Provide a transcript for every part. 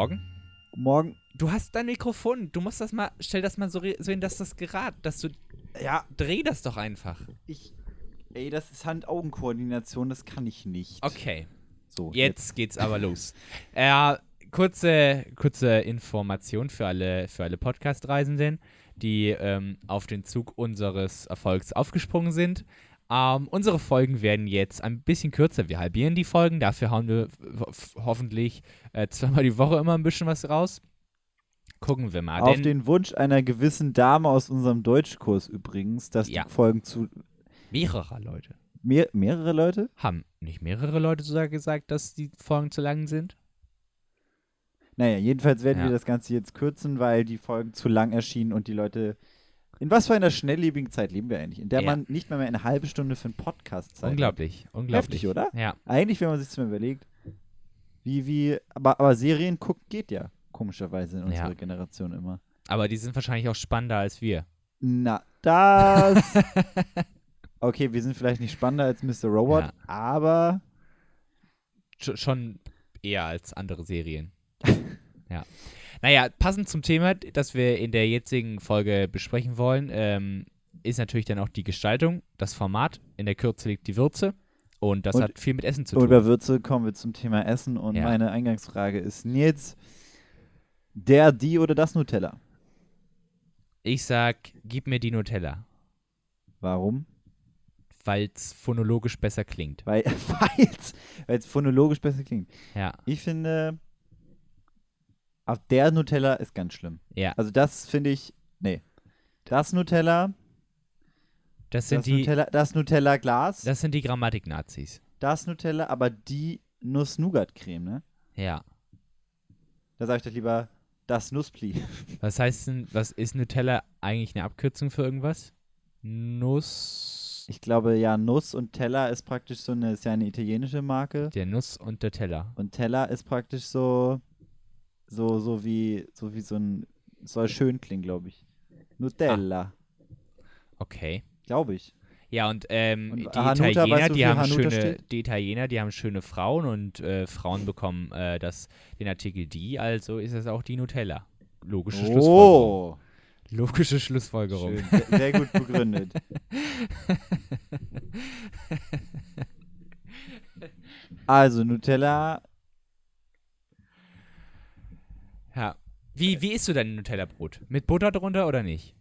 Morgen. Morgen. Du hast dein Mikrofon. Du musst das mal, stell das mal so hin, dass das gerade, Ja, dreh das doch einfach. das ist Hand-Augen-Koordination, das kann ich nicht. Okay. So, Jetzt geht's aber los. Kurze Information für alle Podcast-Reisenden, die auf den Zug unseres Erfolgs aufgesprungen sind. Unsere Folgen werden jetzt ein bisschen kürzer. Wir halbieren die Folgen. Dafür hauen wir hoffentlich zweimal die Woche immer ein bisschen was raus. Gucken wir mal. Auf den Wunsch einer gewissen Dame aus unserem Deutschkurs übrigens, dass die Folgen zu... Mehrere Leute. Mehrere Leute? Haben nicht mehrere Leute sogar gesagt, dass die Folgen zu lang sind? Naja, jedenfalls werden wir das Ganze jetzt kürzen, weil die Folgen zu lang erschienen und die Leute... In was für einer schnelllebigen Zeit leben wir eigentlich? In der man nicht mehr eine halbe Stunde für einen Podcast Zeit Unglaublich. hat. Heftig, oder? Ja. Eigentlich, wenn man sich das mal überlegt, aber Serien gucken geht ja, komischerweise in unserer Generation immer. Aber die sind wahrscheinlich auch spannender als wir. Na, das... Okay, wir sind vielleicht nicht spannender als Mr. Robot, aber... Schon eher als andere Serien. Ja. Naja, passend zum Thema, das wir in der jetzigen Folge besprechen wollen, ist natürlich dann auch die Gestaltung, das Format. In der Kürze liegt die Würze. Und das hat viel mit Essen zu tun. Und bei Würze kommen wir zum Thema Essen. Und meine Eingangsfrage ist, Nils, die oder das Nutella? Ich sag, gib mir die Nutella. Warum? Weil es phonologisch besser klingt. Weil es phonologisch besser klingt. Ja. Ich finde, auf der Nutella ist ganz schlimm. Ja. Also das finde ich, das Nutella... Das Nutella-Glas. Das sind die Grammatik-Nazis. Das Nutella, aber die Nuss-Nougat-Creme, ne? Ja. Da sage ich doch lieber das Nusspli. Was heißt denn, was ist Nutella eigentlich eine Abkürzung für irgendwas? Nuss. Ich glaube, ja, Nuss und Teller ist praktisch ist ja eine italienische Marke. Der Nuss und der Teller. Und Teller ist praktisch so wie so ein, soll schön klingen, glaube ich. Nutella. Okay. Glaube ich. Ja, und die Italiener, die haben schöne Frauen und Frauen bekommen den Artikel die, also ist es auch die Nutella. Logische Schlussfolgerung. Logische Schlussfolgerung. Schön. Sehr gut begründet. Also Nutella. Ja. Wie isst du dein Nutella-Brot? Mit Butter drunter oder nicht?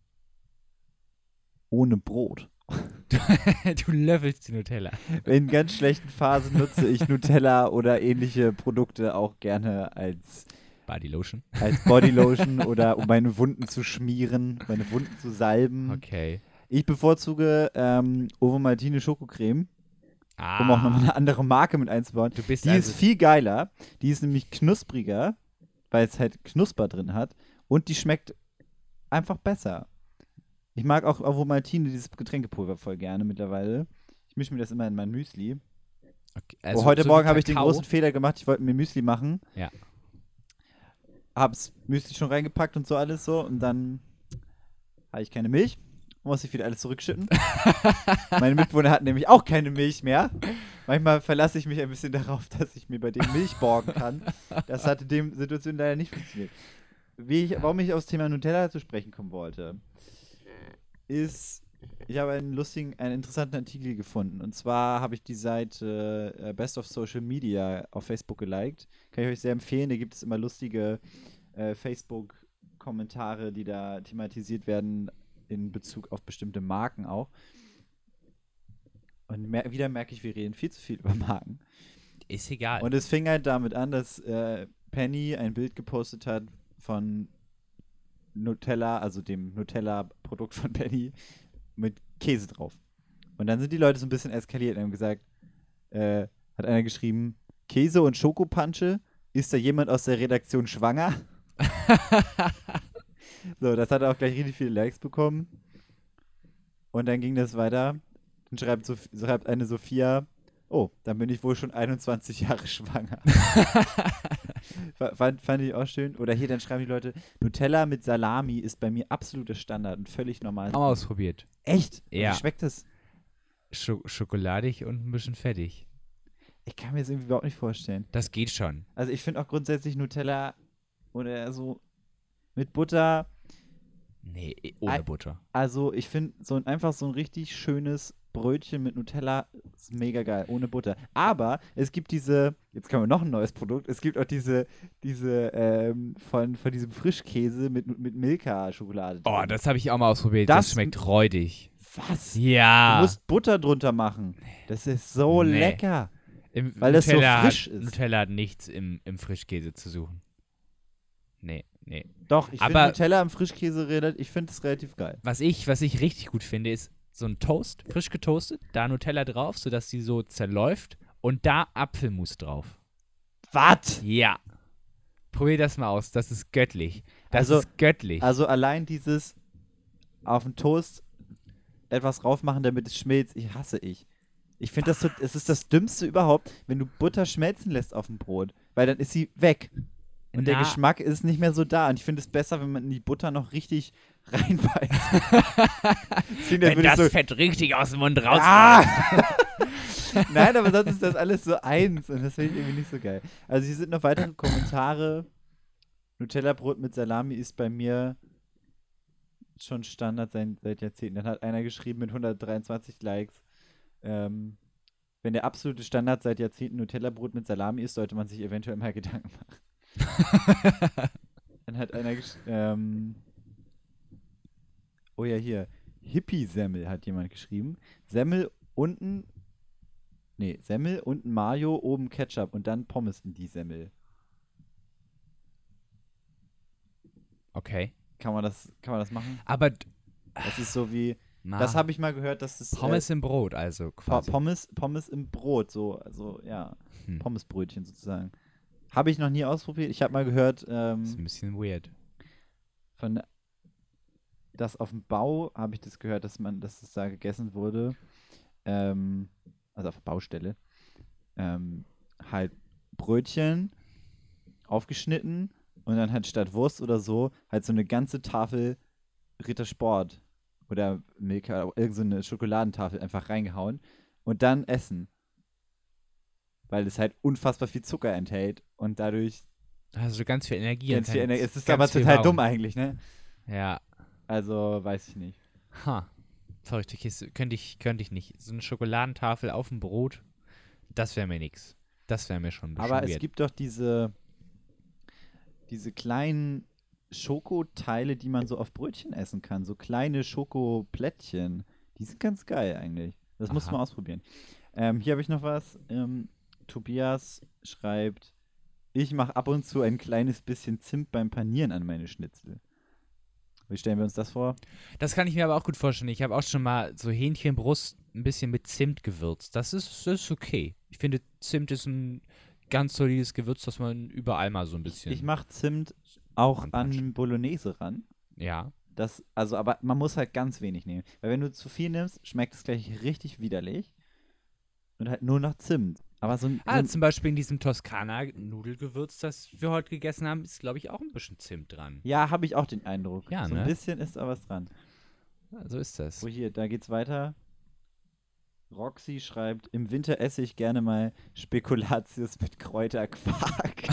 Ohne Brot. Du löffelst die Nutella. In ganz schlechten Phasen nutze ich Nutella oder ähnliche Produkte auch gerne als Bodylotion. Als Bodylotion oder um meine Wunden zu schmieren, meine Wunden zu salben. Okay. Ich bevorzuge Ovomaltine Schokocreme, um auch noch eine andere Marke mit einzubauen. Die ist viel geiler. Die ist nämlich knuspriger, weil es halt Knusper drin hat. Und die schmeckt einfach besser. Ich mag auch Ovomaltine, dieses Getränkepulver, voll gerne mittlerweile. Ich mische mir das immer in mein Müsli. Okay, also heute Morgen habe ich den großen Fehler gemacht. Ich wollte mir Müsli machen. Ja. Hab's Müsli schon reingepackt und so alles so. Und dann habe ich keine Milch. Muss ich wieder alles zurückschütten. Meine Mitbewohner hatten nämlich auch keine Milch mehr. Manchmal verlasse ich mich ein bisschen darauf, dass ich mir bei denen Milch borgen kann. Das hat in der Situation leider nicht funktioniert. Warum ich aufs Thema Nutella zu sprechen kommen wollte, ist, ich habe einen interessanten Artikel gefunden. Und zwar habe ich die Seite Best of Social Media auf Facebook geliked. Kann ich euch sehr empfehlen. Da gibt es immer lustige Facebook-Kommentare, die da thematisiert werden in Bezug auf bestimmte Marken auch. Und wieder merke ich, wir reden viel zu viel über Marken. Ist egal. Und es fing halt damit an, dass Penny ein Bild gepostet hat von Nutella, also dem Nutella-Produkt von Penny, mit Käse drauf. Und dann sind die Leute so ein bisschen eskaliert und haben gesagt, hat einer geschrieben, Käse und Schokopansche, ist da jemand aus der Redaktion schwanger? So, das hat auch gleich richtig viele Likes bekommen. Und dann ging das weiter. Dann schreibt eine Sophia, oh, dann bin ich wohl schon 21 Jahre schwanger. Fand ich auch schön. Oder hier, dann schreiben die Leute, Nutella mit Salami ist bei mir absoluter Standard und völlig normal. Auch ausprobiert. Echt? Ja. Wie schmeckt das? Schokoladig und ein bisschen fettig. Ich kann mir das irgendwie überhaupt nicht vorstellen. Das geht schon. Also ich finde auch grundsätzlich Nutella oder so mit Butter. Nee, ohne Butter. Also ich finde einfach so ein richtig schönes Brötchen mit Nutella ist mega geil, ohne Butter. Aber es gibt jetzt können wir noch ein neues Produkt, es gibt auch diese von diesem Frischkäse mit Milka-Schokolade Oh, drin. das habe ich auch mal ausprobiert. Das Das- schmeckt räudig. Was? Du Ja. musst Butter drunter machen. Das ist so Nee. lecker. Im weil das so Nutella frisch hat, ist. Nutella hat nichts im Frischkäse zu suchen. Nee. Doch, ich finde Aber- Nutella im Frischkäse, ich finde es relativ geil. Was ich richtig gut finde, ist so ein Toast, frisch getoastet, da Nutella drauf, sodass sie so zerläuft und da Apfelmus drauf. Was? Ja. Probier das mal aus, das ist göttlich. Das Also- ist göttlich. Also allein dieses auf den Toast etwas drauf machen, damit es schmilzt, Ich finde es ist das Dümmste überhaupt, wenn du Butter schmelzen lässt auf dem Brot, weil dann ist sie weg. Und der Na, Geschmack ist nicht mehr so da. Und ich finde es besser, wenn man in die Butter noch richtig reinbeißt. wenn das Fett richtig aus dem Mund raus. Ah! Nein, aber sonst ist das alles so eins und das finde ich irgendwie nicht so geil. Also hier sind noch weitere Kommentare. Nutella-Brot mit Salami ist bei mir schon Standard seit Jahrzehnten. Dann hat einer geschrieben mit 123 Likes, wenn der absolute Standard seit Jahrzehnten Nutella-Brot mit Salami ist, sollte man sich eventuell mal Gedanken machen. Dann hat einer oh ja, hier. Hippie-Semmel hat jemand geschrieben. Semmel unten Mayo, oben Ketchup und dann Pommes in die Semmel. Okay. Kann man das machen? Aber Das ist so wie, das habe ich mal gehört, dass das Pommes im Brot, also quasi. Pommes im Brot, also ja, Hm. Pommesbrötchen sozusagen. Habe ich noch nie ausprobiert. Ich habe mal gehört, Das ist ein bisschen weird. von das auf dem Bau habe ich das gehört, dass es da gegessen wurde. Also auf der Baustelle. Halt Brötchen aufgeschnitten und dann halt statt Wurst oder so halt so eine ganze Tafel Rittersport oder Milka oder irgendeine Schokoladentafel einfach reingehauen und dann essen. Weil es halt unfassbar viel Zucker enthält und dadurch Also ganz viel Energie. ganz viel Energie. Es ist ganz aber viel total Raum. dumm eigentlich, ne? Ja. Also, weiß ich nicht. Verrückte Kiste. Könnte ich nicht. So eine Schokoladentafel auf dem Brot, das wäre mir nix. Das wäre mir schon ein bisschen Aber es weird. gibt doch diese kleinen Schokoteile, die man so auf Brötchen essen kann. So kleine Schokoplättchen. Die sind ganz geil eigentlich. Das muss Aha. man ausprobieren. Hier habe ich noch was. Tobias schreibt, ich mache ab und zu ein kleines bisschen Zimt beim Panieren an meine Schnitzel. Wie stellen wir uns das vor? Das kann ich mir aber auch gut vorstellen. Ich habe auch schon mal so Hähnchenbrust ein bisschen mit Zimt gewürzt. Das ist okay. Ich finde, Zimt ist ein ganz solides Gewürz, das man überall mal so ein bisschen. Ich mache Zimt auch an Anpatschen. Bolognese ran. Ja. Aber man muss halt ganz wenig nehmen. Weil wenn du zu viel nimmst, schmeckt es gleich richtig widerlich. Und halt nur nach Zimt. Aber so ein Zum Beispiel in diesem Toskana-Nudelgewürz, das wir heute gegessen haben, ist, glaube ich, auch ein bisschen Zimt dran. ja, habe ich auch den Eindruck. Ja, so ein ne? bisschen ist da was dran. Ja, so ist das. Oh, hier, da geht's weiter. Roxy schreibt, im Winter esse ich gerne mal Spekulatius mit Kräuterquark.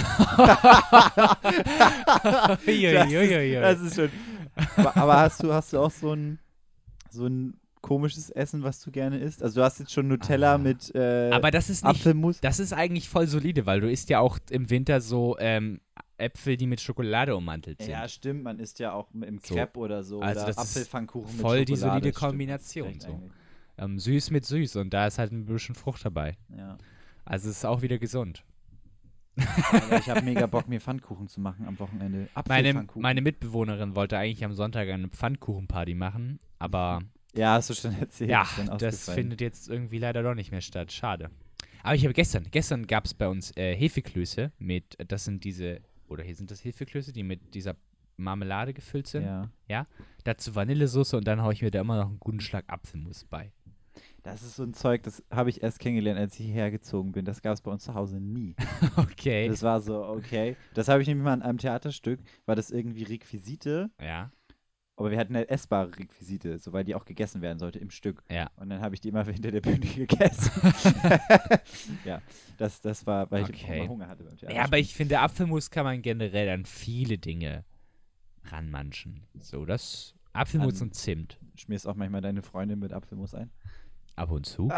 Das ist schon. Aber hast du auch so ein komisches Essen, was du gerne isst? Also du hast jetzt schon Nutella mit Aber das ist nicht, Apfelmus. das ist eigentlich voll solide, weil du isst ja auch im Winter so Äpfel, die mit Schokolade ummantelt sind. Ja, stimmt, man isst ja auch im So. Crepe oder so. Also oder das ist Apfelpfannkuchen mit voll die Schokolade. solide Stimmt, Kombination, hast recht so. eigentlich. Süß mit süß und da ist halt ein bisschen Frucht dabei. Ja. Also es ist auch wieder gesund. Aber ich habe mega Bock, mir Pfannkuchen zu machen am Wochenende. Apfelpfannkuchen. Meine Mitbewohnerin wollte eigentlich am Sonntag eine Pfannkuchenparty machen, aber Ja, hast du schon erzählt. ja, ist dann das ausgefallen. findet jetzt irgendwie leider doch nicht mehr statt. Schade. Aber ich habe gestern gab es bei uns Hefeklöße mit, das sind diese, oder hier sind das Hefeklöße, die mit dieser Marmelade gefüllt sind. Ja. Dazu Vanillesoße und dann haue ich mir da immer noch einen guten Schlag Apfelmus bei. Das ist so ein Zeug, das habe ich erst kennengelernt, als ich hierher gezogen bin. Das gab es bei uns zu Hause nie. Okay. Das war so, okay. Das habe ich nämlich mal in einem Theaterstück, war das irgendwie Requisite. Ja. Aber wir hatten halt essbare Requisite, so weil die auch gegessen werden sollte im Stück. Ja. Und dann habe ich die immer hinter der Bühne gegessen. Ja, das war, weil ich Okay. immer Hunger hatte beim Theater. Ja, aber ich finde, Apfelmus kann man generell an viele Dinge ranmanschen. So, das Apfelmus An- und Zimt. Schmierst auch manchmal deine Freundin mit Apfelmus ein? Ab und zu.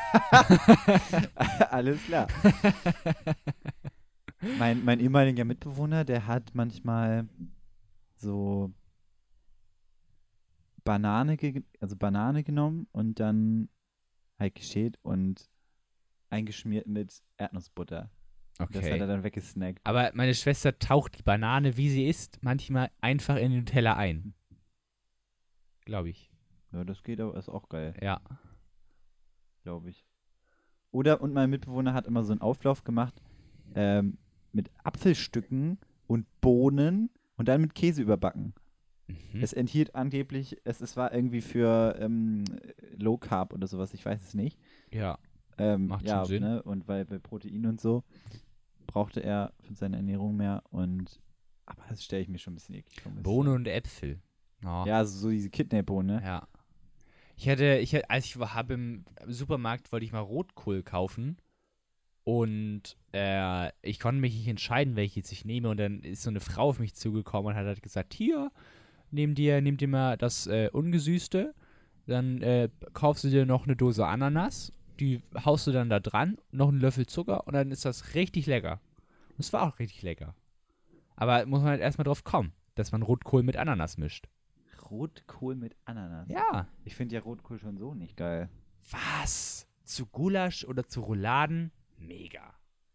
Alles klar. Mein ehemaliger Mitbewohner, der hat manchmal so Banane genommen und dann halt geschält und eingeschmiert mit Erdnussbutter. Das hat er Okay. dann weggesnackt. Aber meine Schwester taucht die Banane, wie sie ist, manchmal einfach in den Nutella ein. Glaube ich. Ja, das geht aber, ist auch geil, Ja. glaube ich. Und mein Mitbewohner hat immer so einen Auflauf gemacht mit Apfelstücken und Bohnen und dann mit Käse überbacken. Mhm. Es enthielt angeblich, es war irgendwie für Low Carb oder sowas, ich weiß es nicht. Ja. Macht Ja, schon Sinn. ne? Und weil bei Protein und so brauchte er für seine Ernährung mehr aber das stelle ich mir schon ein bisschen eklig vor. muss ich Bohnen sagen. und Äpfel. Oh. Ja, so diese Kidneybohnen, ne? Ja. Als ich war im Supermarkt, wollte ich mal Rotkohl kaufen. Und ich konnte mich nicht entscheiden, welche jetzt ich nehme. Und dann ist so eine Frau auf mich zugekommen und hat halt gesagt, hier, nimm dir mal das Ungesüßte. Dann kaufst du dir noch eine Dose Ananas. Die haust du dann da dran, noch einen Löffel Zucker und dann ist das richtig lecker. Und es war auch richtig lecker. Aber muss man halt erstmal drauf kommen, dass man Rotkohl mit Ananas mischt. Rotkohl mit Ananas. Ja. Ich finde ja Rotkohl schon so nicht geil. Was? Zu Gulasch oder zu Rouladen? Mega.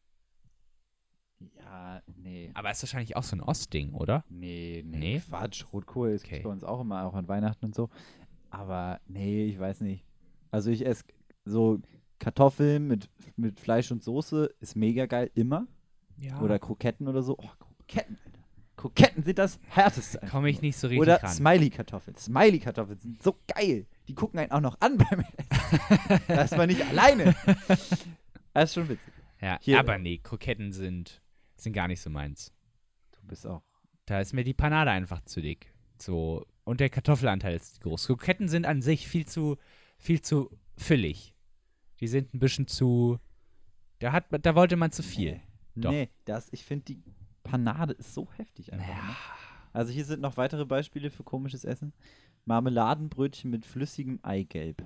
Ja, nee. Aber ist wahrscheinlich auch so ein Ostding, oder? Nee, Nee? Quatsch. Rotkohl ist Okay. bei uns auch immer, auch an Weihnachten und so. Aber nee, ich weiß nicht. Also ich esse so Kartoffeln mit Fleisch und Soße, ist mega geil, immer. Ja. Oder Kroketten oder so. Oh, Kroketten, Alter. Kroketten sind das Härteste. einfach Komme ich nur. nicht so richtig Oder ran. Smiley-Kartoffeln. Smiley-Kartoffeln sind so geil. Die gucken einen auch noch an beim Essen. Da ist man nicht alleine. Das ist schon witzig. Ja, Hier- aber nee, Kroketten sind gar nicht so meins. Du bist auch. Da ist mir die Panade einfach zu dick. So, und der Kartoffelanteil ist groß. Kroketten sind an sich viel zu füllig. Die sind ein bisschen zu. Da wollte man zu viel. Doch. Nee, ich finde die Panade ist so heftig einfach. Ja. Ne? Also hier sind noch weitere Beispiele für komisches Essen. Marmeladenbrötchen mit flüssigem Eigelb.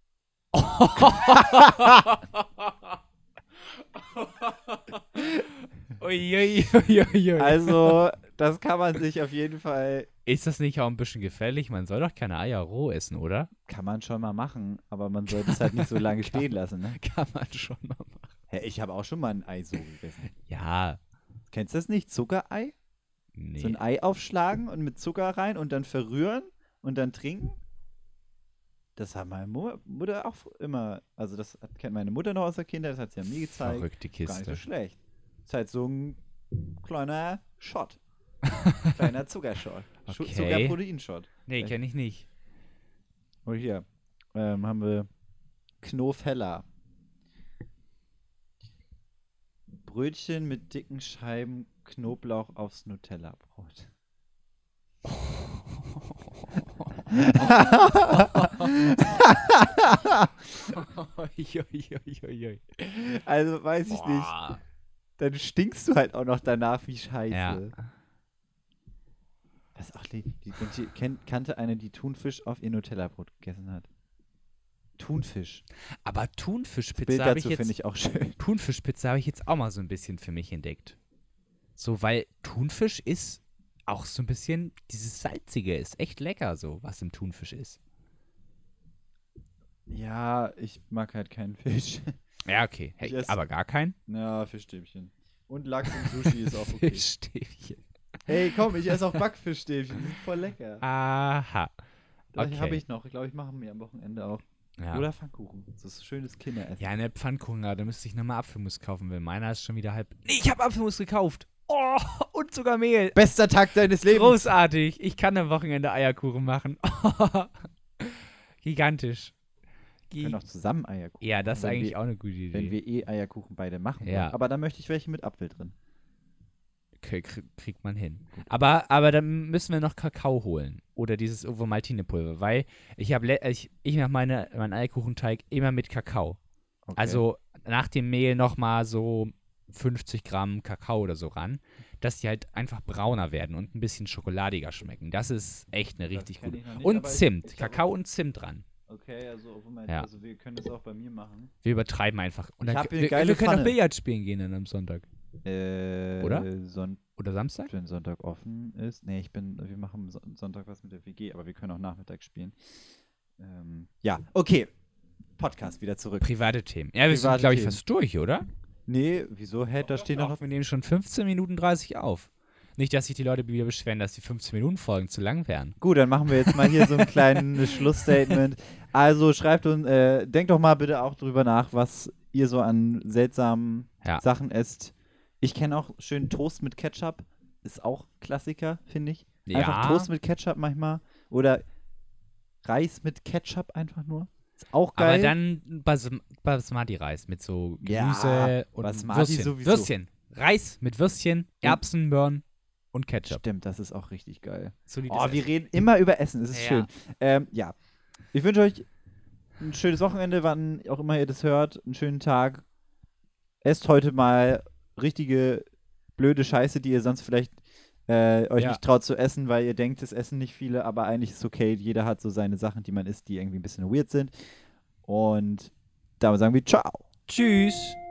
Uiuiuiui. Also, das kann man sich auf jeden Fall, Ist das nicht auch ein bisschen gefährlich? Man soll doch keine Eier roh essen, oder? kann man schon mal machen, aber man sollte es halt nicht so lange stehen lassen. Ne? Kann man schon mal machen. Hä, ich habe auch schon mal ein Ei so gegessen. Ja. Kennst du das nicht? Zuckerei? Nee. So ein Ei aufschlagen und mit Zucker rein und dann verrühren und dann trinken? Das hat meine Mutter auch immer, also kennt meine Mutter noch aus der Kindheit, das hat sie ja mir gezeigt. Verrückte Gar nicht so Kiste. schlecht. Ist halt so ein kleiner Shot. Kleiner Zuckershot. Okay. Zuckerproteinshot. Nee, kenne ich nicht. Und hier haben wir Knofella. Brötchen mit dicken Scheiben Knoblauch aufs Nutella-Brot. Uiuiuiui. Also weiß ich nicht. Boah. Dann stinkst du halt auch noch danach wie Scheiße. Ja. Was auch kannte eine, die Thunfisch auf ihr Nutella-Brot gegessen hat. Thunfisch. Aber Bild Thunfischpizza habe dazu ich finde jetzt ich auch schön. Thunfischpizza habe ich jetzt auch mal so ein bisschen für mich entdeckt. So, weil Thunfisch ist auch so ein bisschen dieses Salzige, ist echt lecker so, was im Thunfisch ist. Ja, ich mag halt keinen Fisch. Ja, okay. Ich Hey, esse- aber gar kein Ja, Fischstäbchen. Und Lachs und Sushi ist auch okay. Fischstäbchen. Hey, komm, ich esse auch Backfischstäbchen. Die sind voll lecker. Aha. Das Okay. habe ich noch. Ich glaube, ich mache mir am Wochenende auch. Ja. Oder Pfannkuchen. Das ist schönes Kinderessen. Ja, ne Pfannkuchen, da müsste ich nochmal Apfelmus kaufen, weil meiner ist schon wieder halb. Nee, ich habe Apfelmus gekauft. Oh, und sogar Mehl. Bester Tag deines Lebens. Großartig. Ich kann am Wochenende Eierkuchen machen. Gigantisch. Wir können auch zusammen Eierkuchen. Ja, das ist Wenn eigentlich wir- auch eine gute Idee. Wenn wir Eierkuchen beide machen. Ja. wollen. Aber dann möchte ich welche mit Apfel drin. Kriegt man hin. Aber dann müssen wir noch Kakao holen. oder dieses Ovomaltine-Pulver, weil ich mache meinen Eierkuchenteig immer mit Kakao. Okay. Also nach dem Mehl nochmal so 50 Gramm Kakao oder so ran, dass die halt einfach brauner werden und ein bisschen schokoladiger schmecken. Das ist echt eine richtig kenn gute. ich noch nicht, Und aber Zimt, ich glaub, Kakao und Zimt dran. Okay, also, Ja. also wir können das auch bei mir machen. Wir übertreiben einfach. Und Ich dann, hab hier eine geile wir können Pfanne. auch Billard spielen gehen dann am Sonntag. Oder? Oder Samstag? Wenn Sonntag offen ist. Nee, wir machen Sonntag was mit der WG, aber wir können auch Nachmittag spielen. Ja, okay. Podcast wieder zurück. Private Themen. Ja, wir sind, Private glaube ich, Themen. fast durch, oder? Nee, wieso? Hä, da stehen noch. Wir nehmen schon 15 Minuten 30 auf. Nicht, dass sich die Leute wieder beschweren, dass die 15-Minuten-Folgen zu lang wären. Gut, dann machen wir jetzt mal hier so ein kleines Schlussstatement. Also schreibt uns, denkt doch mal bitte auch drüber nach, was ihr so an seltsamen Sachen esst. Ich kenne auch schön Toast mit Ketchup. Ist auch Klassiker, finde ich. Einfach Toast mit Ketchup manchmal. Oder Reis mit Ketchup einfach nur. Ist auch geil. Aber dann Basmati-Reis mit so Gemüse Ja, und Basmati Würstchen. sowieso. Würstchen. Reis mit Würstchen, Erbsen, Möhren und Ketchup. Stimmt, das ist auch richtig geil. Solides Oh, wir Essen. reden immer über Essen. Das ist Ja. schön. Ja. Ich wünsche euch ein schönes Wochenende, wann auch immer ihr das hört. Einen schönen Tag. Esst heute mal richtige blöde Scheiße, die ihr sonst vielleicht euch nicht traut zu essen, weil ihr denkt, es essen nicht viele, aber eigentlich ist es okay. Jeder hat so seine Sachen, die man isst, die irgendwie ein bisschen weird sind. Und damit sagen wir ciao. Tschüss.